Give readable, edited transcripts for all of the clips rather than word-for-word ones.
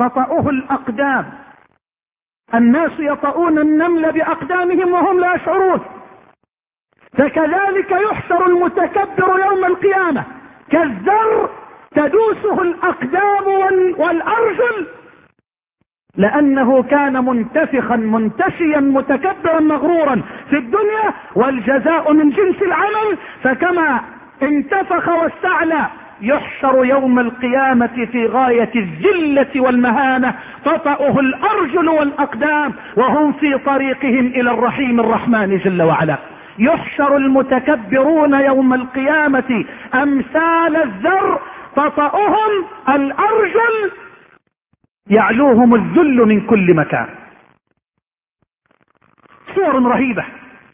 تطأه الأقدام. الناس يطؤون النمل بأقدامهم وهم لا يشعرون. فكذلك يحشر المتكبر يوم القيامة كالذر تدوسه الأقدام والأرجل، لأنه كان منتفخا منتشيا متكبرا مغرورا في الدنيا، والجزاء من جنس العمل. فكما انتفخ واستعلى يحشر يوم القيامة في غاية الذلة والمهانة، تطأه الأرجل والأقدام وهم في طريقهم إلى الرحيم الرحمن جل وعلا. يحشر المتكبرون يوم القيامة أمثال الذر، تطأهم الأرجل، يعلوهم الذل من كل مكان. صور رهيبة،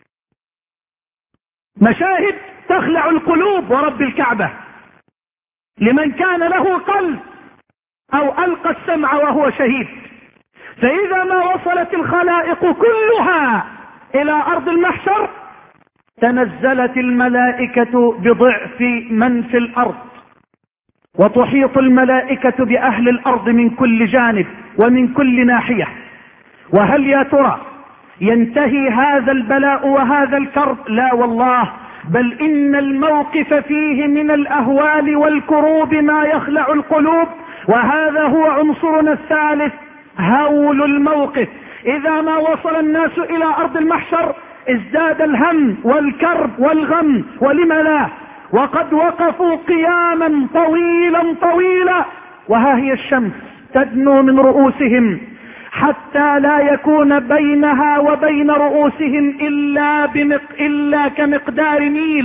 مشاهد تخلع القلوب ورب الكعبة لمن كان له قلب أو ألقى السمع وهو شهيد. فإذا ما وصلت الخلائق كلها إلى أرض المحشر تنزلت الملائكة بضعف من في الأرض، وتحيط الملائكة بأهل الأرض من كل جانب ومن كل ناحية. وهل يا ترى ينتهي هذا البلاء وهذا الكرب؟ لا والله، بل إن الموقف فيه من الأهوال والكروب ما يخلع القلوب. وهذا هو عنصرنا الثالث، هول الموقف. إذا ما وصل الناس إلى أرض المحشر ازداد الهم والكرب والغم، ولم لا؟ وقد وقفوا قياما طويلا، وها هي الشمس تدنو من رؤوسهم حتى لا يكون بينها وبين رؤوسهم إلا كمقدار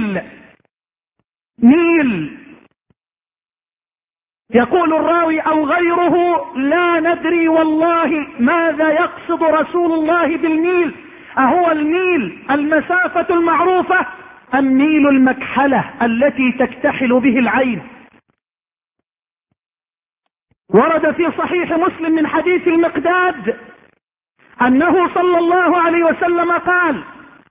ميل. يقول الراوي أو غيره: لا ندري والله ماذا يقصد رسول الله بالميل، أهو الميل المسافة المعروفة أم ميل المكحلة التي تكتحل به العين؟ ورد في صحيح مسلم من حديث المقداد أنه صلى الله عليه وسلم قال: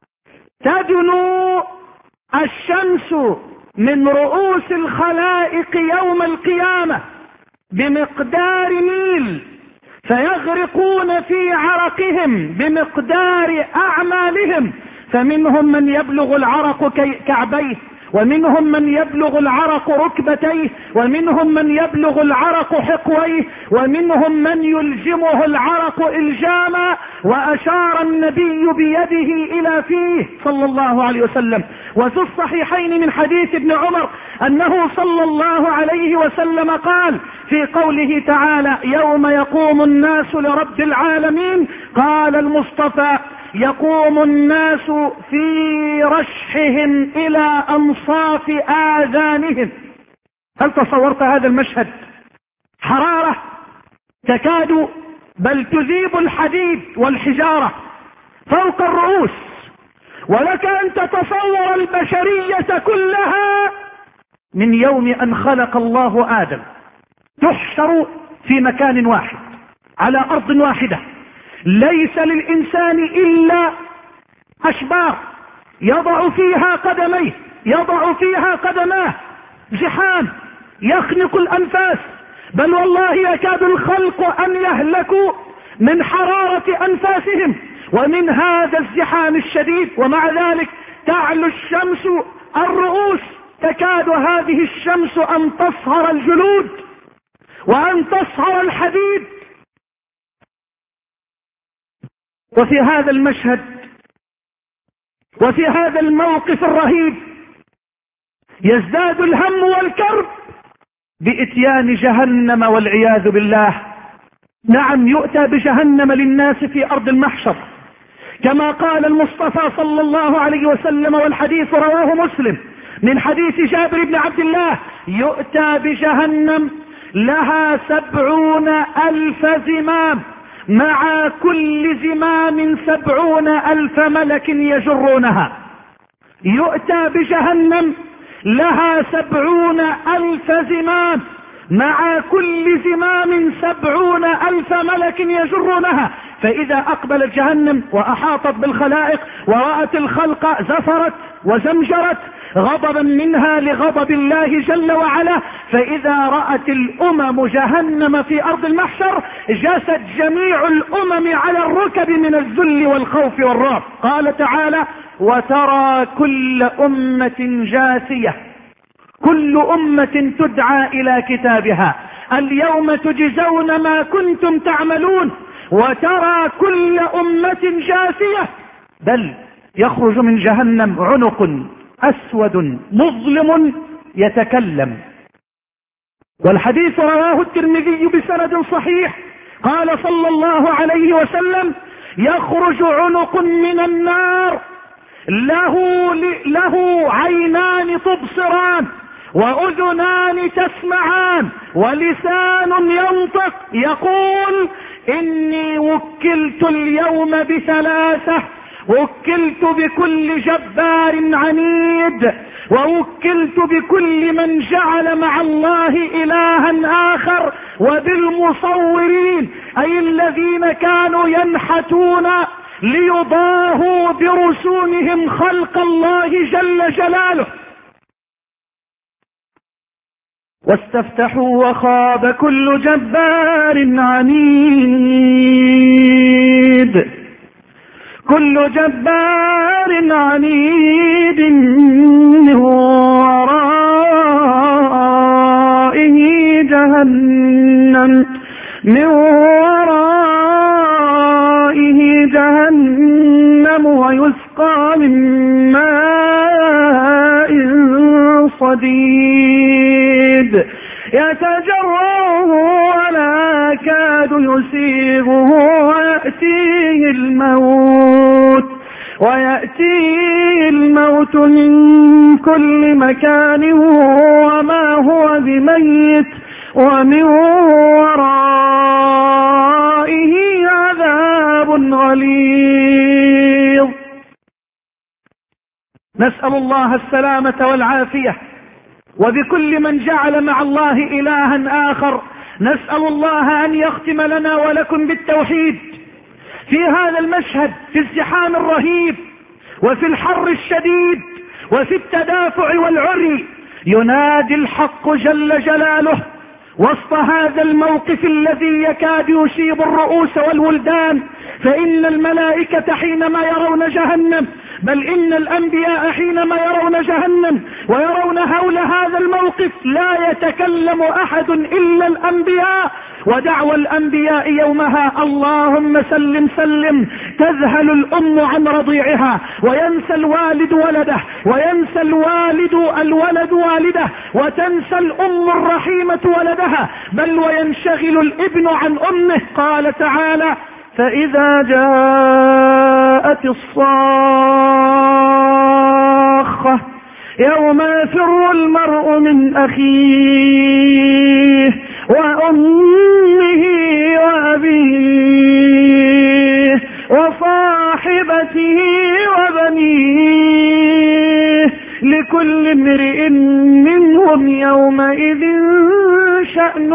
تدنو الشمس من رؤوس الخلائق يوم القيامة بمقدار ميل، فيغرقون في عرقهم بمقدار أعمالهم، فمنهم من يبلغ العرق كعبيه، ومنهم من يبلغ العرق ركبتيه، ومنهم من يبلغ العرق حقويه، ومنهم من يلجمه العرق إلجاما. وأشار النبي بيده إلى فيه صلى الله عليه وسلم. وفي الصحيحين من حديث ابن عمر أنه صلى الله عليه وسلم قال في قوله تعالى: يوم يقوم الناس لرب العالمين، قال المصطفى: يقوم الناس في رشحهم إلى أنصاف آذانهم. هل تصورت هذا المشهد؟ حرارة تكاد بل تذيب الحديد والحجارة فوق الرؤوس، ولك أن تتصور البشرية كلها من يوم أن خلق الله آدم تحشر في مكان واحد على أرض واحدة، ليس للإنسان إلا أشبار يضع فيها قدميه، يضع فيها قدماه، زحام يخنق الأنفاس، بل والله يكاد الخلق أن يهلكوا من حرارة أنفاسهم ومن هذا الزحام الشديد. ومع ذلك تعلو الشمس الرؤوس، تكاد هذه الشمس أن تصهر الجلود وأن تصهر الحديد. وفي هذا المشهد وفي هذا الموقف الرهيب يزداد الهم والكرب بإتيان جهنم والعياذ بالله. نعم، يؤتى بجهنم للناس في أرض المحشر كما قال المصطفى صلى الله عليه وسلم، والحديث رواه مسلم من حديث جابر بن عبد الله: يؤتى بجهنم لها 70,000 زمام، مع كل زمام 70,000 ملك يجرونها. يؤتى بجهنم لها 70,000 زمام، مع كل زمام 70,000 ملك يجرونها. فإذا أقبلت جهنم وأحاطت بالخلائق ورأت الخلق زفرت وزمجرت، غضبا منها لغضب الله جل وعلا. فإذا رأت الأمم جهنم في أرض المحشر جاست جميع الأمم على الركب من الذل والخوف والرعب. قال تعالى: وترى كل أمة جاثية، كل أمة تدعى إلى كتابها اليوم تجزون ما كنتم تعملون. وترى كل أمة جاثية، بل يخرج من جهنم عنق أسود مظلم يتكلم. والحديث رواه الترمذي بسند صحيح، قال صلى الله عليه وسلم: يخرج عنق من النار له عينان تبصران وأذنان تسمعان ولسان ينطق، يقول: إني وكلت اليوم بثلاثة، وكلت بكل جبار عنيد، ووكلت بكل من جعل مع الله إلها آخر، وبالمصورين، أي الذين كانوا ينحتون ليضاهوا برسومهم خلق الله جل جلاله. واستفتحوا وخاب كل جبار عنيد، كل جبار عنيد من ورائه جهنم، من ورائه جهنم ويسقى من ماء صديد يتجرعه ولا يكاد يسيغه ويأتيه الموت من كل مكان وما هو بميت ومن ورائه عذاب غليظ. نسأل الله السلامة والعافية. وبكل من جعل مع الله إلها آخر نسأل الله أن يختم لنا ولكم بالتوحيد. في هذا المشهد، في الزحام الرهيب وفي الحر الشديد وفي التدافع والعري، ينادي الحق جل جلاله وسط هذا الموقف الذي يكاد يصيب الرؤوس والولدان. فإن الملائكة حينما يرون جهنم، بل إن الأنبياء حينما يرون جهنم ويرون هول هذا الموقف لا يتكلم أحد إلا الأنبياء، ودعوى الأنبياء يومها: اللهم سلم سلم. تذهل الأم عن رضيعها، وينسى الوالد ولده، وينسى الولد والده، وتنسى الأم الرحيمة ولدها، بل وينشغل الابن عن أمه. قال تعالى: فإذا جاءت الصاخة يوم يفر المرء من أخيه وأمه وأبيه وصاحبته وبنيه لكل امرئ منهم يومئذ شأن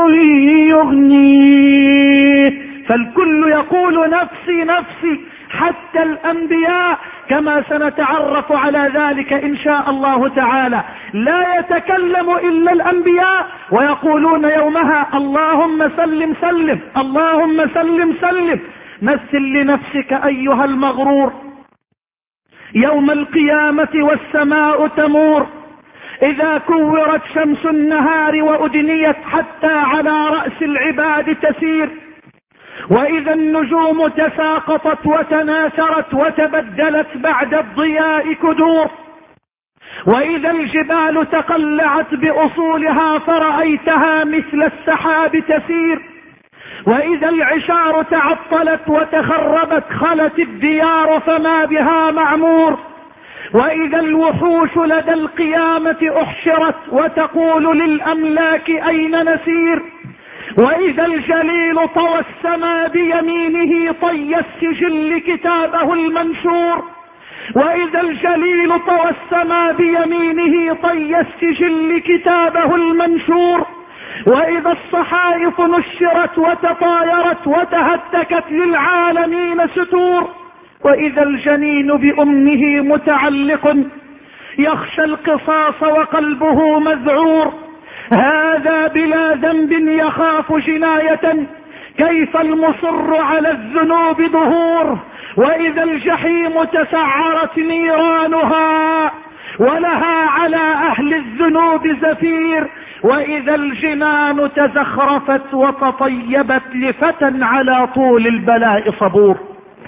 يغنيه. فالكل يقول: نفسي نفسي، حتى الأنبياء، كما سنتعرف على ذلك إن شاء الله تعالى. لا يتكلم إلا الأنبياء ويقولون يومها: اللهم سلم سلم، اللهم سلم سلم. مثل لنفسك أيها المغرور يوم القيامة والسماء تمور، إذا كورت شمس النهار وأدنيت حتى على رأس العباد تسير، وإذا النجوم تساقطت وتناثرت وتبدلت بعد الضياء كدور، وإذا الجبال تقلعت بأصولها فرأيتها مثل السحاب تسير، وإذا العشار تعطلت وتخربت خلت الديار فما بها معمور، وإذا الوحوش لدى القيامة أحشرت وتقول للأملاك أين نسير، وإذا الجليل طوى السما بيمينه طي السجل كتابه المنشور، وإذا الجليل طوى السما بيمينه طي السجل كتابه المنشور، وإذا الصحائف نشرت وتطايرت وتهتكت للعالمين ستور، وإذا الجنين بأمه متعلق يخشى القصاص وقلبه مذعور. هذا بلا ذنب يخاف جناية، كيف المصر على الذنوب ظهور. وإذا الجحيم تسعرت نيرانها ولها على أهل الذنوب زفير. وإذا الجنان تزخرفت وتطيبت لفتى على طول البلاء صبور.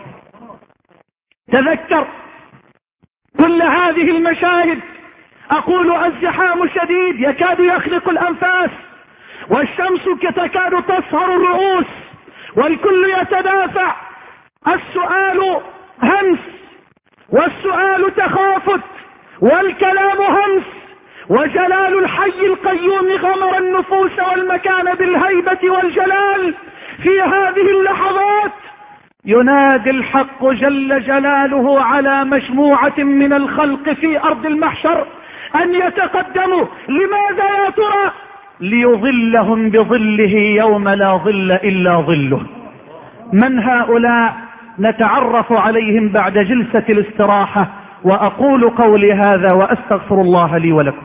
تذكر كل هذه المشاهد. أقول الزحام شديد يكاد يخنق الأنفاس، والشمس تكاد تصهر الرؤوس، والكل يتدافع. السؤال همس، والسؤال تخافت، والكلام همس، وجلال الحي القيوم غمر النفوس والمكان بالهيبة والجلال. في هذه اللحظات ينادي الحق جل جلاله على مجموعة من الخلق في أرض المحشر أن يتقدموا. لماذا يا ترى؟ ليظلهم بظله يوم لا ظل إلا ظله. من هؤلاء؟ نتعرف عليهم بعد جلسة الاستراحة. وأقول قولي هذا وأستغفر الله لي ولكم.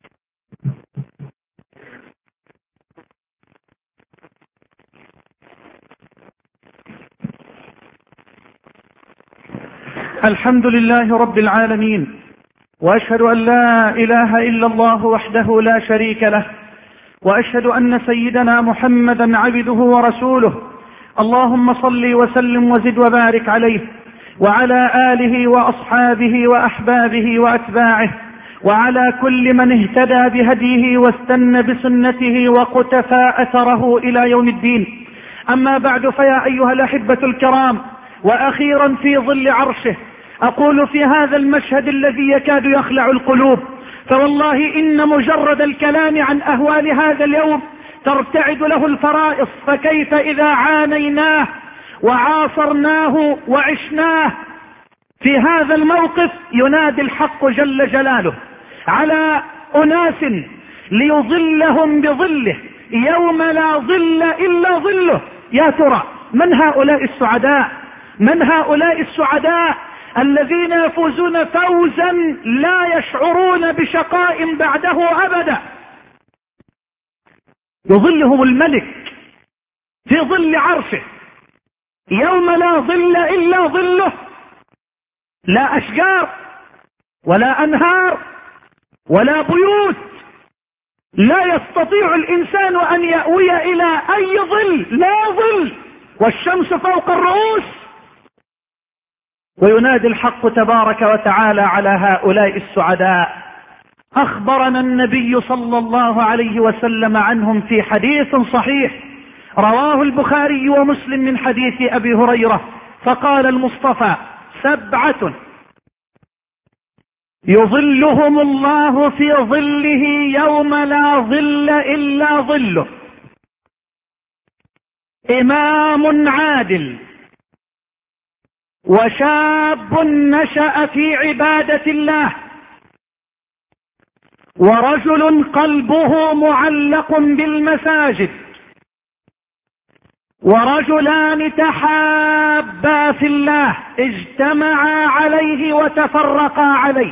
الحمد لله رب العالمين، وأشهد أن لا إله إلا الله وحده لا شريك له، وأشهد أن سيدنا محمدا عبده ورسوله. اللهم صل وسلم وزد وبارك عليه وعلى آله وأصحابه وأحبابه وأتباعه، وعلى كل من اهتدى بهديه واستنى بسنته وقتفى أثره إلى يوم الدين. أما بعد، فيا أيها الأحبة الكرام، وأخيرا في ظل عرشه، أقول في هذا المشهد الذي يكاد يخلع القلوب، فوالله إن مجرد الكلام عن أهوال هذا اليوم ترتعد له الفرائص. فكيف إذا عانيناه وعاصرناه وعشناه؟ في هذا الموقف ينادي الحق جل جلاله على أناس ليظلهم بظله يوم لا ظل إلا ظله. يا ترى من هؤلاء السعداء؟ من هؤلاء السعداء الذين يفوزون فوزا لا يشعرون بشقاء بعده أبدا؟ يظلهم الملك في ظل عرشه يوم لا ظل إلا ظله. لا أشجار ولا أنهار ولا بيوت، لا يستطيع الإنسان أن يأوي إلى أي ظل، لا ظل، والشمس فوق الرؤوس. وينادي الحق تبارك وتعالى على هؤلاء السعداء. أخبرنا النبي صلى الله عليه وسلم عنهم في حديث صحيح رواه البخاري ومسلم من حديث أبي هريرة، فقال المصطفى: 7 يظلهم الله في ظله يوم لا ظل إلا ظله: إمام عادل، وشاب نشأ في عبادة الله، ورجل قلبه معلق بالمساجد، ورجلان تحابا في الله اجتمعا عليه وتفرقا عليه،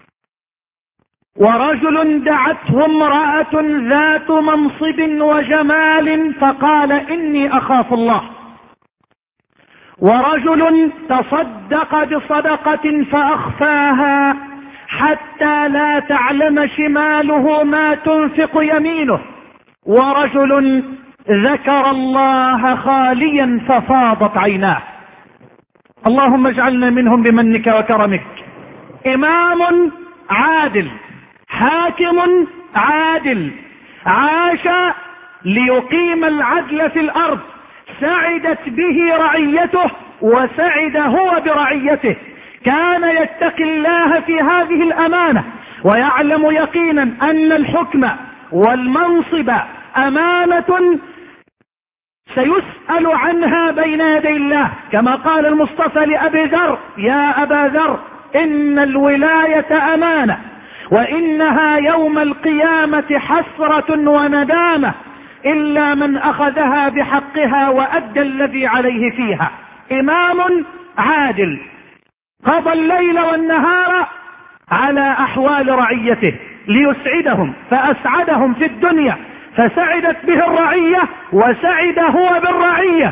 ورجل دعته امرأة ذات منصب وجمال فقال: إني أخاف الله، ورجل تصدق بصدقة فأخفاها حتى لا تعلم شماله ما تنفق يمينه، ورجل ذكر الله خاليا ففاضت عيناه. اللهم اجعلنا منهم بمنك وكرمك. إمام عادل، حاكم عادل، عاش ليقيم العدل في الأرض، سعدت به رعيته وسعد هو برعيته. كان يتقي الله في هذه الأمانة، ويعلم يقينا أن الحكم والمنصب أمانة سيسأل عنها بين يدي الله، كما قال المصطفى لأبي ذر: يا أبا ذر، إن الولاية أمانة، وإنها يوم القيامة حسرة وندامة، إلا من أخذها بحقها وأدى الذي عليه فيها. إمام عادل قضى الليل والنهار على أحوال رعيته ليسعدهم، فأسعدهم في الدنيا فسعدت به الرعية وسعد هو بالرعية.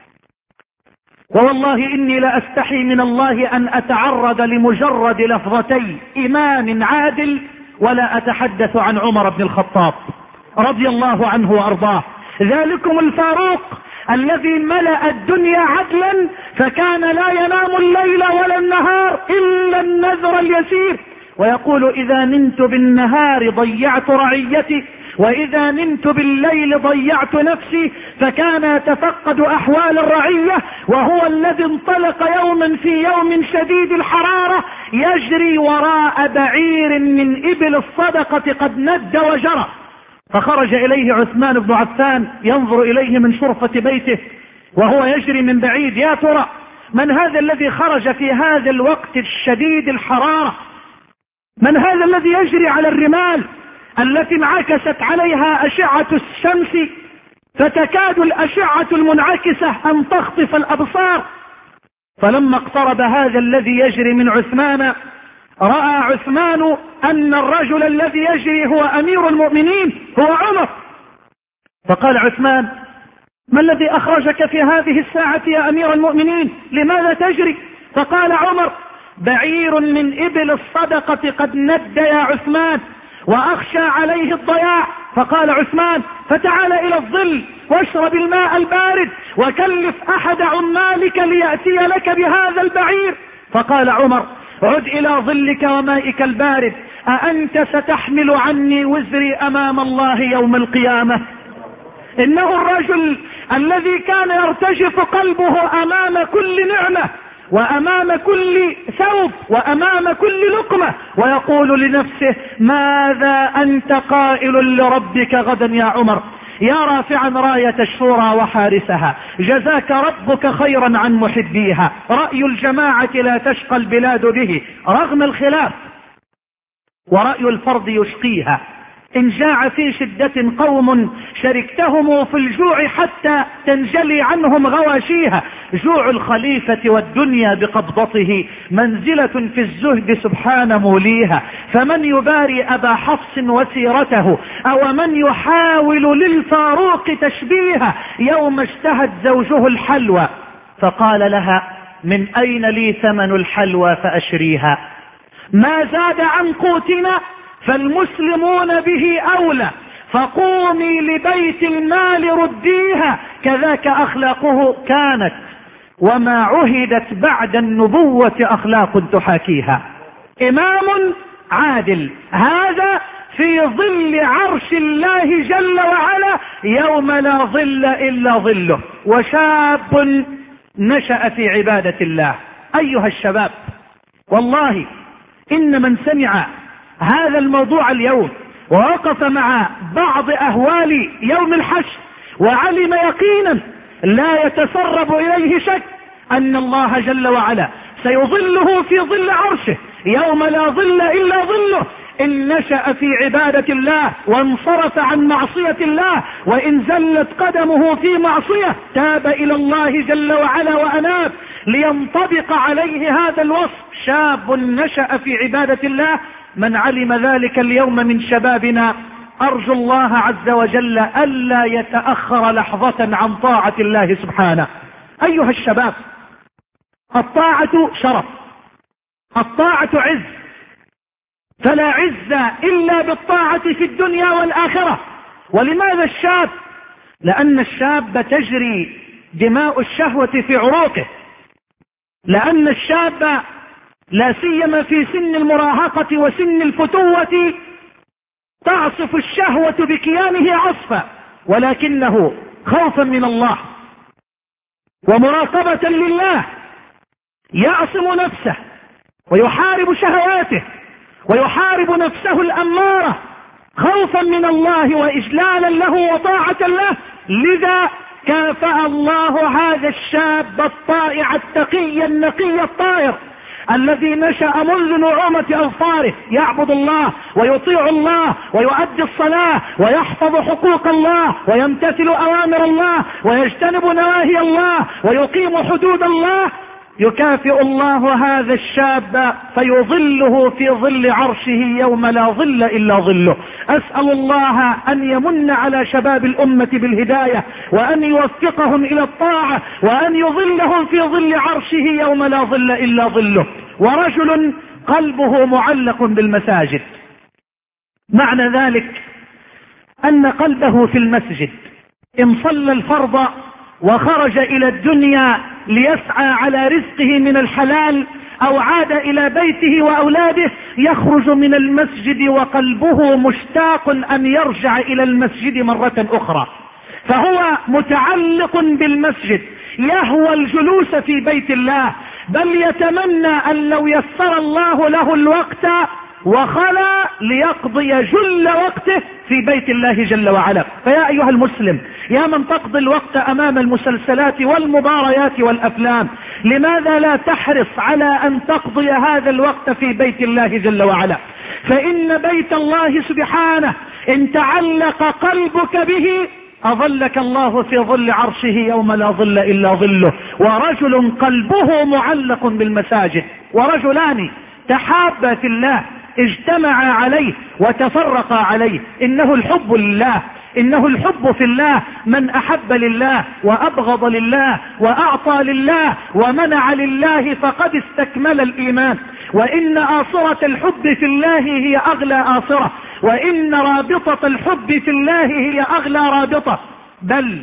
ووالله إني لأستحي من الله أن أتعرض لمجرد لفظتي إمام عادل ولا أتحدث عن عمر بن الخطاب رضي الله عنه وأرضاه، ذلكم الفاروق الذي ملأ الدنيا عدلا فكان لا ينام الليل ولا النهار إلا النذر اليسير، ويقول إذا نمت بالنهار ضيعت رعيتي وإذا نمت بالليل ضيعت نفسي، فكان يتفقد أحوال الرعية، وهو الذي انطلق يوما في يوم شديد الحرارة يجري وراء بعير من إبل الصدقة قد ند وجرى، فخرج إليه عثمان بن عفان ينظر إليه من شرفة بيته وهو يجري من بعيد، يا ترى من هذا الذي خرج في هذا الوقت الشديد الحرارة؟ من هذا الذي يجري على الرمال التي انعكست عليها أشعة الشمس فتكاد الأشعة المنعكسة أن تخطف الأبصار؟ فلما اقترب هذا الذي يجري من عثمان رأى عثمان أن الرجل الذي يجري هو أمير المؤمنين، هو عمر، فقال عثمان: ما الذي أخرجك في هذه الساعة يا أمير المؤمنين؟ لماذا تجري؟ فقال عمر: بعير من إبل الصدقة قد ند يا عثمان وأخشى عليه الضياع. فقال عثمان: فتعال إلى الظل واشرب الماء البارد وكلف أحد عمالك ليأتي لك بهذا البعير. فقال عمر: عد إلى ظلك ومائك البارد، أأنت ستحمل عني وزري أمام الله يوم القيامة؟ إنه الرجل الذي كان يرتجف قلبه أمام كل نعمة وأمام كل ثوب وأمام كل لقمة، ويقول لنفسه: ماذا أنت قائل لربك غدا يا عمر؟ يا رافعا راية الشورى وحارسها، جزاك ربك خيرا عن محبيها، رأي الجماعة لا تشقى البلاد به رغم الخلاف، ورأي الفرد يشقيها. إن جاع في شدة قوم شركتهم في الجوع حتى تنجلي عنهم غواشيها، جوع الخليفة والدنيا بقبضته منزلة في الزهد سبحان موليها، فمن يباري أبا حفص وسيرته أو من يحاول للفاروق تشبيها يوم اشتهت زوجه الحلوى فقال لها: من أين لي ثمن الحلوى فأشريها؟ ما زاد عن قوتنا فالمسلمون به أولى، فقومي لبيت المال رديها، كذاك أخلاقه كانت وما عهدت بعد النبوة أخلاق تحاكيها. إمام عادل، هذا في ظل عرش الله جل وعلا يوم لا ظل إلا ظله، وشاب نشأ في عبادة الله. أيها الشباب، والله إن من سمع هذا الموضوع اليوم ووقف مع بعض أهوال يوم الحشر وعلم يقينا لا يتسرب إليه شك أن الله جل وعلا سيظله في ظل عرشه يوم لا ظل إلا ظله، إن نشأ في عبادة الله وانصرف عن معصية الله، وإن زلت قدمه في معصية تاب إلى الله جل وعلا وأناب لينطبق عليه هذا الوصف: شاب نشأ في عبادة الله. من علم ذلك اليوم من شبابنا أرجو الله عز وجل ألا يتأخر لحظة عن طاعة الله سبحانه. أيها الشباب، الطاعة شرف، الطاعة عز، فلا عز إلا بالطاعة في الدنيا والآخرة. ولماذا الشاب؟ لأن الشاب تجري دماء الشهوة في عروقه، لأن الشاب لا سيما في سن المراهقة وسن الفتوة تعصف الشهوة بكيانه عصفا، ولكنه خوفا من الله ومراقبة لله يعصم نفسه ويحارب شهواته ويحارب نفسه الأمارة خوفا من الله وإجلالا له وطاعة له. لذا كافأ الله هذا الشاب الطائع التقي النقي الطاهر الذي نشأ منذ نعومة أظفاره يعبد الله ويطيع الله ويؤدي الصلاة ويحفظ حقوق الله ويمتثل أوامر الله ويجتنب نواهي الله ويقيم حدود الله. يكافئ الله هذا الشاب فيظله في ظل عرشه يوم لا ظل إلا ظله. أسأل الله أن يمن على شباب الأمة بالهداية، وأن يوفقهم إلى الطاعة، وأن يظلهم في ظل عرشه يوم لا ظل إلا ظله. ورجل قلبه معلق بالمساجد، معنى ذلك أن قلبه في المسجد، إن صلى الفرض وخرج إلى الدنيا ليسعى على رزقه من الحلال أو عاد إلى بيته وأولاده، يخرج من المسجد وقلبه مشتاق أن يرجع إلى المسجد مرة أخرى، فهو متعلق بالمسجد، يهوى الجلوس في بيت الله، بل يتمنى أن لو يسر الله له الوقت وخلى ليقضي جل وقته في بيت الله جل وعلا. فيا أيها المسلم، يا من تقضي الوقت أمام المسلسلات والمباريات والأفلام، لماذا لا تحرص على أن تقضي هذا الوقت في بيت الله جل وعلا؟ فإن بيت الله سبحانه إن تعلق قلبك به أظلك الله في ظل عرشه يوم لا ظل إلا ظله. ورجل قلبه معلق بالمساجد، ورجلان تحابا في الله اجتمعا عليه وتفرقا عليه. إنه الحب لله، إنه الحب في الله. من أحب لله وأبغض لله وأعطى لله ومنع لله فقد استكمل الإيمان. وإن آصرة الحب في الله هي أغلى آصرة، وإن رابطة الحب في الله هي أغلى رابطة. بل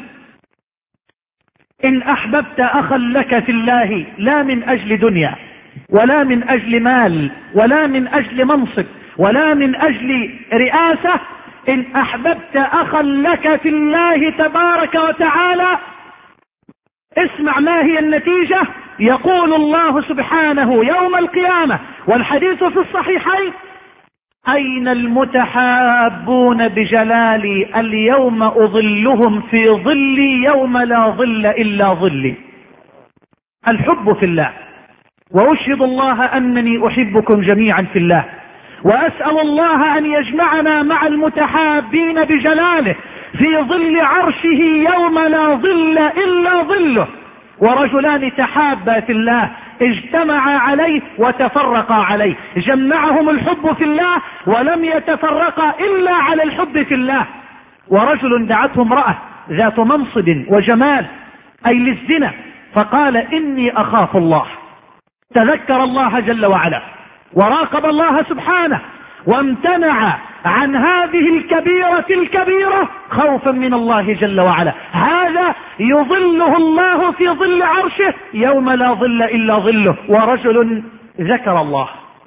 إن أحببت أخا لك في الله لا من أجل دنيا ولا من أجل مال ولا من أجل منصب ولا من أجل رئاسة، إن أحببت أخا لك في الله تبارك وتعالى، اسمع ما هي النتيجة. يقول الله سبحانه يوم القيامة، والحديث في الصحيحين: أين المتحابون بجلالي اليوم أظلهم في ظلي يوم لا ظل إلا ظلي. الحب في الله، وأشهد الله أنني أحبكم جميعا في الله، وأسأل الله أن يجمعنا مع المتحابين بجلاله في ظل عرشه يوم لا ظل إلا ظله. ورجلان تحابا في الله اجتمعا عليه وتفرقا عليه، جمعهم الحب في الله ولم يتفرقا إلا على الحب في الله. ورجل دعته امرأة ذات منصب وجمال، أي للزنا، فقال: إني أخاف الله. تذكر الله جل وعلا وراقب الله سبحانه وامتنع عن هذه الكبيرة الكبيرة خوفا من الله جل وعلا. هذا يظله الله في ظل عرشه يوم لا ظل إلا ظله. ورجل ذكر الله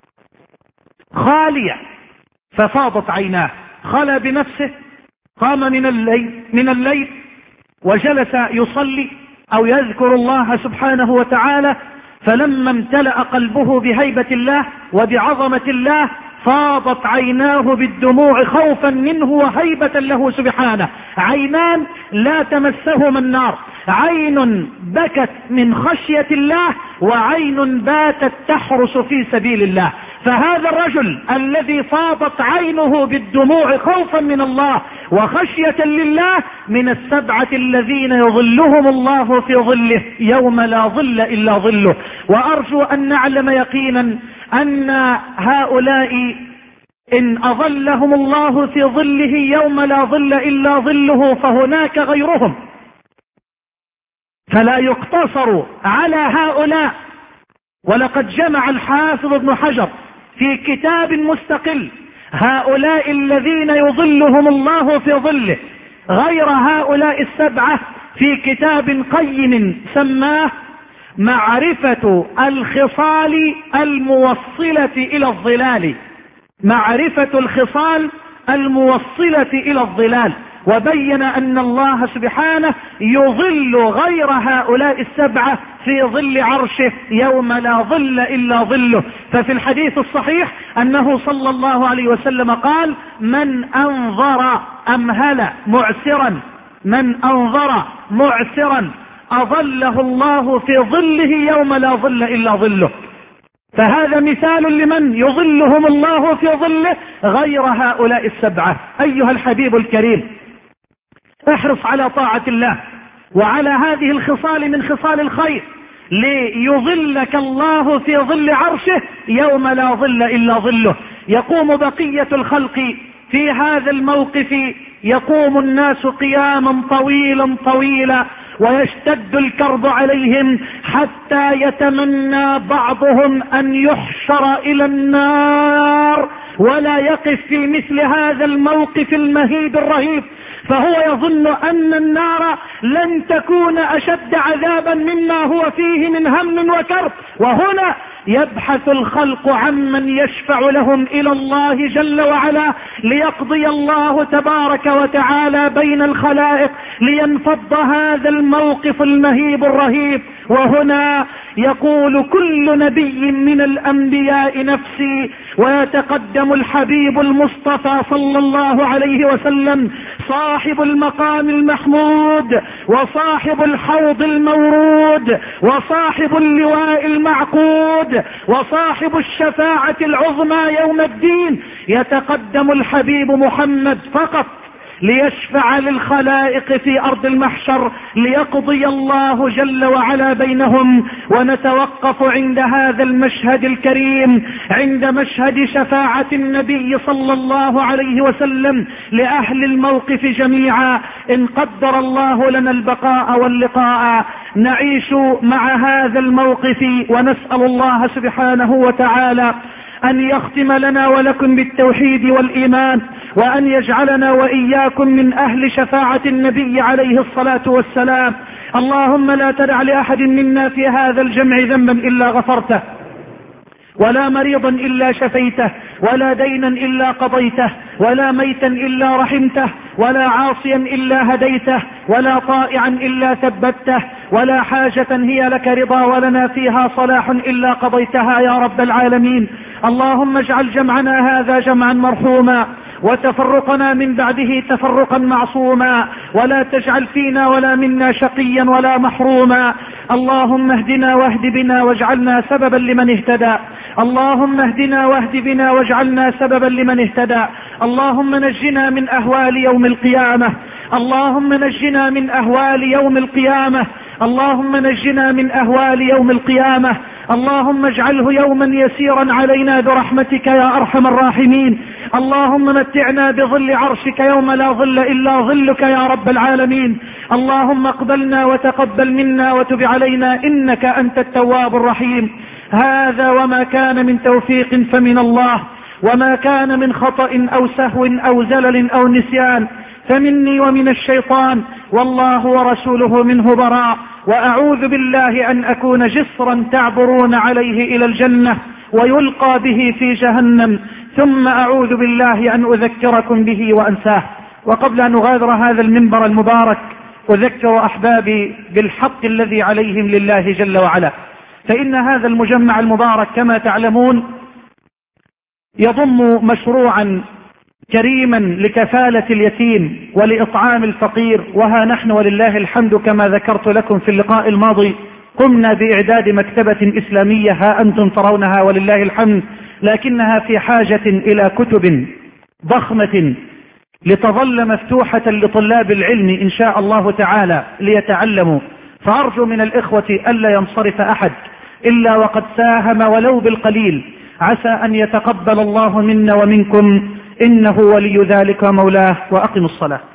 خاليا ففاضت عيناه، خلى بنفسه، قام من الليل وجلس يصلي أو يذكر الله سبحانه وتعالى، فلما امتلأ قلبه بهيبة الله وبعظمة الله فاضت عيناه بالدموع خوفا منه وهيبة له سبحانه. عينان لا تمسهما النار، عين بكت من خشية الله وعين باتت تحرس في سبيل الله. فهذا الرجل الذي فاضت عينه بالدموع خوفا من الله وخشية لله من السبعة الذين يظلهم الله في ظله يوم لا ظل إلا ظله. وأرجو أن نعلم يقينا أن هؤلاء إن أظلهم الله في ظله يوم لا ظل إلا ظله فهناك غيرهم، فلا يقتصر على هؤلاء. ولقد جمع الحافظ ابن حجر في كتاب مستقل هؤلاء الذين يظلهم الله في ظله غير هؤلاء السبعة في كتاب قيم سماه معرفة الخصال الموصلة إلى الظلال. معرفة الخصال الموصلة إلى الظلال. وبين أن الله سبحانه يظل غير هؤلاء السبعة في ظل عرشه يوم لا ظل إلا ظله. ففي الحديث الصحيح أنه صلى الله عليه وسلم قال: من أنظر أمهل معسرا، من أنظر معسرا أظله الله في ظله يوم لا ظل إلا ظله. فهذا مثال لمن يظلهم الله في ظله غير هؤلاء السبعة. أيها الحبيب الكريم، احرص على طاعة الله وعلى هذه الخصال من خصال الخير ليظلك الله في ظل عرشه يوم لا ظل إلا ظله. يقوم بقية الخلق في هذا الموقف، يقوم الناس قياما طويلا طويلا، ويشتد الكرب عليهم حتى يتمنى بعضهم أن يحشر إلى النار ولا يقف في مثل هذا الموقف المهيب الرهيب، فهو يظن أن النار لن تكون أشد عذابا مما هو فيه من هم وكرب. وهنا يبحث الخلق عمن يشفع لهم إلى الله جل وعلا ليقضي الله تبارك وتعالى بين الخلائق لينفض هذا الموقف المهيب الرهيب. وهنا يقول كل نبي من الأنبياء نفسي، ويتقدم الحبيب المصطفى صلى الله عليه وسلم صاحب المقام المحمود وصاحب الحوض المورود وصاحب اللواء المعقود وصاحب الشفاعة العظمى يوم الدين، يتقدم الحبيب محمد فقط ليشفع للخلائق في أرض المحشر ليقضي الله جل وعلا بينهم. ونتوقف عند هذا المشهد الكريم، عند مشهد شفاعة النبي صلى الله عليه وسلم لأهل الموقف جميعا. إن قدر الله لنا البقاء واللقاء نعيش مع هذا الموقف، ونسأل الله سبحانه وتعالى أن يختم لنا ولكم بالتوحيد والإيمان، وأن يجعلنا وإياكم من أهل شفاعة النبي عليه الصلاة والسلام. اللهم لا تدع لأحد منا في هذا الجمع ذنبا إلا غفرته، ولا مريضا إلا شفيته، ولا دينا إلا قضيته، ولا ميتا إلا رحمته، ولا عاصيا إلا هديته، ولا طائعا إلا ثبته، ولا حاجة هي لك رضا ولنا فيها صلاح إلا قضيتها يا رب العالمين. اللهم اجعل جمعنا هذا جمعا مرحوما، وتفرقنا من بعده تفرقا معصوما، ولا تجعل فينا ولا منا شقيا ولا محروما. اللهم اهدنا واهد بنا واجعلنا سببا لمن اهتدى. اللهم اهدنا واهد بنا واجعلنا سببا لمن اهتدى. اللهم نجنا من أهوال يوم القيامة. اللهم نجنا من أهوال يوم القيامة. اللهم نجنا من أهوال يوم القيامة. اللهم اجعله يوما يسيرا علينا برحمتك يا أرحم الراحمين. اللهم متعنا بظل عرشك يوم لا ظل إلا ظلك يا رب العالمين. اللهم اقبلنا وتقبل منا وتب علينا إنك أنت التواب الرحيم. هذا وما كان من توفيق فمن الله، وما كان من خطأ أو سهو أو زلل أو نسيان فمني ومن الشيطان، والله ورسوله منه براء. وأعوذ بالله أن أكون جسرا تعبرون عليه إلى الجنة ويلقى به في جهنم، ثم أعوذ بالله أن أذكركم به وأنساه. وقبل أن أغادر هذا المنبر المبارك أذكر أحبابي بالحق الذي عليهم لله جل وعلا، فإن هذا المجمع المبارك كما تعلمون يضم مشروعا كريما لكفالة اليتيم ولإطعام الفقير. وها نحن ولله الحمد كما ذكرت لكم في اللقاء الماضي قمنا بإعداد مكتبة إسلامية ها أنتم ترونها ولله الحمد، لكنها في حاجة إلى كتب ضخمة لتظل مفتوحة لطلاب العلم إن شاء الله تعالى ليتعلموا. فأرجو من الإخوة ألا ينصرف أحد إلا وقد ساهم ولو بالقليل، عسى أن يتقبل الله منا ومنكم، إنه ولي ذلك مولاه. وأقم الصلاة.